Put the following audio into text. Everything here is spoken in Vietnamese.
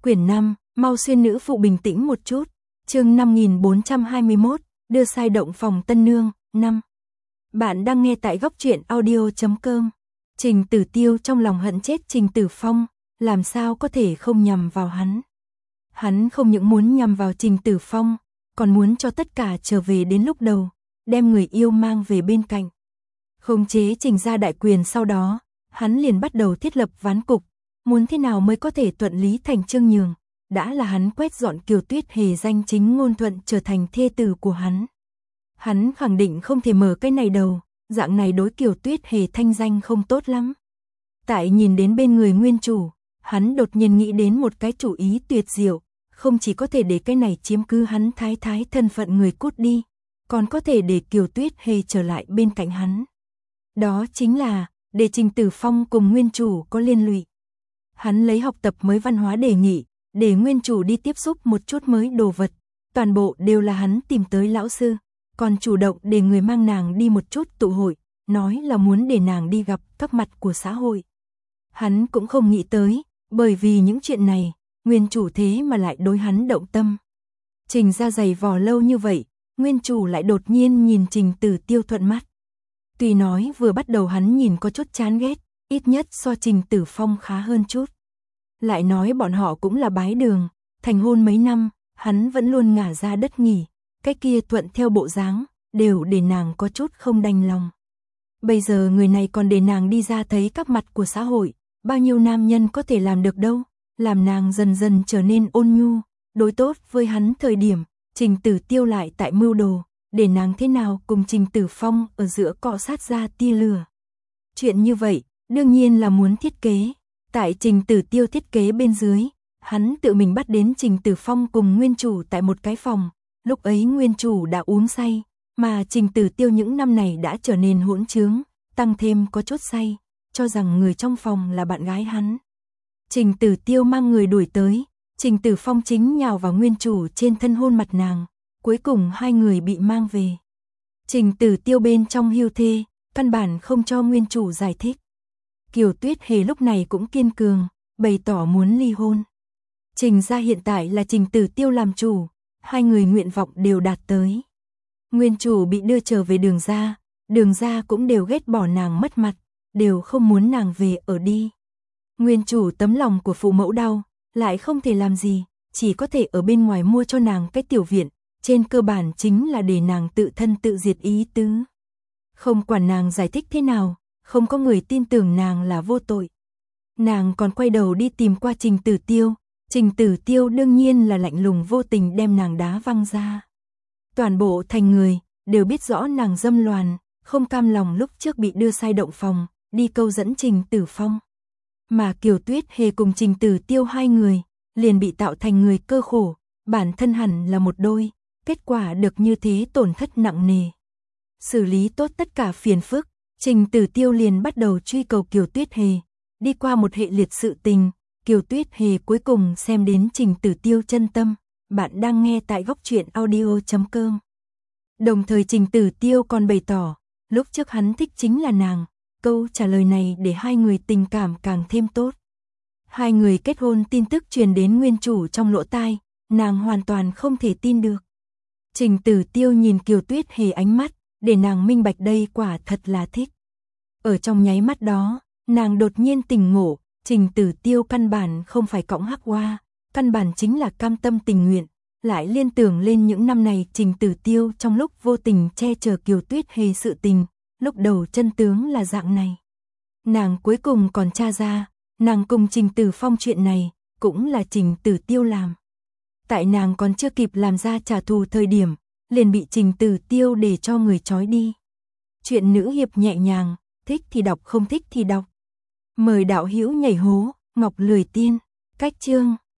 Quyển 5, mau xuyên nữ phụ bình tĩnh một chút. Chương 5421, đưa sai động phòng tân nương, 5. Bạn đang nghe tại góc truyện audio.com. Trình Tử Tiêu trong lòng hận chết Trình Tử Phong, làm sao có thể không nhằm vào hắn. Hắn không những muốn nhằm vào Trình Tử Phong, còn muốn cho tất cả trở về đến lúc đầu, đem người yêu mang về bên cạnh. Khống chế Trình gia đại quyền sau đó, hắn liền bắt đầu thiết lập ván cục, muốn thế nào mới có thể thuận lý thành chương nhường. Đã là hắn quét dọn Kiều Tuyết Hề danh chính ngôn thuận trở thành thê tử của hắn. Hắn khẳng định không thể mở cái này đầu, dạng này đối Kiều Tuyết Hề thanh danh không tốt lắm. Tại nhìn đến bên người nguyên chủ, hắn đột nhiên nghĩ đến một cái chủ ý tuyệt diệu, không chỉ có thể để cái này chiếm cứ hắn thái thái thân phận người cút đi, còn có thể để Kiều Tuyết Hề trở lại bên cạnh hắn. Đó chính là, để Trình Tử Phong cùng nguyên chủ có liên lụy. Hắn lấy học tập mới văn hóa đề nghị, để nguyên chủ đi tiếp xúc một chút mới đồ vật, toàn bộ đều là hắn tìm tới lão sư, còn chủ động để người mang nàng đi một chút tụ hội, nói là muốn để nàng đi gặp các mặt của xã hội. Hắn cũng không nghĩ tới, bởi vì những chuyện này, nguyên chủ thế mà lại đối hắn động tâm. Trình ra giày vò lâu như vậy, nguyên chủ lại đột nhiên nhìn Trình Tử Tiêu thuận mắt. Tuy nói vừa bắt đầu hắn nhìn có chút chán ghét, ít nhất so Trình Tử Phong khá hơn chút. Lại nói bọn họ cũng là bái đường, thành hôn mấy năm, hắn vẫn luôn ngả ra đất nghỉ, cái kia thuận theo bộ dáng, đều để nàng có chút không đành lòng. Bây giờ người này còn để nàng đi ra thấy các mặt của xã hội, bao nhiêu nam nhân có thể làm được đâu, làm nàng dần dần trở nên ôn nhu, đối tốt với hắn thời điểm, Trình Tử Tiêu lại tại mưu đồ, để nàng thế nào cùng Trình Tử Phong ở giữa cọ sát ra tia lửa. Chuyện như vậy, đương nhiên là muốn thiết kế. Tại Trình Tử Tiêu thiết kế bên dưới, hắn tự mình bắt đến Trình Tử Phong cùng nguyên chủ tại một cái phòng, lúc ấy nguyên chủ đã uống say, mà Trình Tử Tiêu những năm này đã trở nên hỗn trướng, tăng thêm có chút say, cho rằng người trong phòng là bạn gái hắn. Trình Tử Tiêu mang người đuổi tới, Trình Tử Phong chính nhào vào nguyên chủ trên thân hôn mặt nàng, cuối cùng hai người bị mang về. Trình Tử Tiêu bên trong hưu thê, căn bản không cho nguyên chủ giải thích. Kiều Tuyết Hề lúc này cũng kiên cường, bày tỏ muốn ly hôn. Trình gia hiện tại là Trình Tử Tiêu làm chủ, hai người nguyện vọng đều đạt tới. Nguyên chủ bị đưa trở về đường gia cũng đều ghét bỏ nàng mất mặt, đều không muốn nàng về ở đi. Nguyên chủ tấm lòng của phụ mẫu đau, lại không thể làm gì, chỉ có thể ở bên ngoài mua cho nàng cái tiểu viện, trên cơ bản chính là để nàng tự thân tự diệt ý tứ. Không quản nàng giải thích thế nào, không có người tin tưởng nàng là vô tội. Nàng còn quay đầu đi tìm qua Trình Tử Tiêu, Trình Tử Tiêu đương nhiên là lạnh lùng vô tình đem nàng đá văng ra. Toàn bộ thành người, đều biết rõ nàng dâm loàn, không cam lòng lúc trước bị đưa sai động phòng, đi câu dẫn Trình Tử Phong. Mà Kiều Tuyết Hề cùng Trình Tử Tiêu hai người, liền bị tạo thành người cơ khổ, bản thân hẳn là một đôi, kết quả được như thế tổn thất nặng nề. Xử lý tốt tất cả phiền phức, Trình Tử Tiêu liền bắt đầu truy cầu Kiều Tuyết Hề, đi qua một hệ liệt sự tình, Kiều Tuyết Hề cuối cùng xem đến Trình Tử Tiêu chân tâm. Bạn đang nghe tại góc truyện audio.com. Đồng thời Trình Tử Tiêu còn bày tỏ, lúc trước hắn thích chính là nàng, câu trả lời này để hai người tình cảm càng thêm tốt. Hai người kết hôn tin tức truyền đến nguyên chủ trong lỗ tai, nàng hoàn toàn không thể tin được. Trình Tử Tiêu nhìn Kiều Tuyết Hề ánh mắt, để nàng minh bạch đây quả thật là thích. Ở trong nháy mắt đó, nàng đột nhiên tỉnh ngộ, Trình Tử Tiêu căn bản không phải cõng hắc hoa, căn bản chính là cam tâm tình nguyện, lại liên tưởng lên những năm này Trình Tử Tiêu trong lúc vô tình che chở Kiều Tuyết Hề sự tình, lúc đầu chân tướng là dạng này. Nàng cuối cùng còn tra ra, nàng cùng Trình Tử Phong chuyện này, cũng là Trình Tử Tiêu làm. Tại nàng còn chưa kịp làm ra trả thù thời điểm, liền bị Trình Tử Tiêu để cho người trói đi. Chuyện nữ hiệp nhẹ nhàng, thích thì đọc không thích thì đọc. Mời đạo hữu nhảy hố, Ngọc Lười Tiên, cách chương.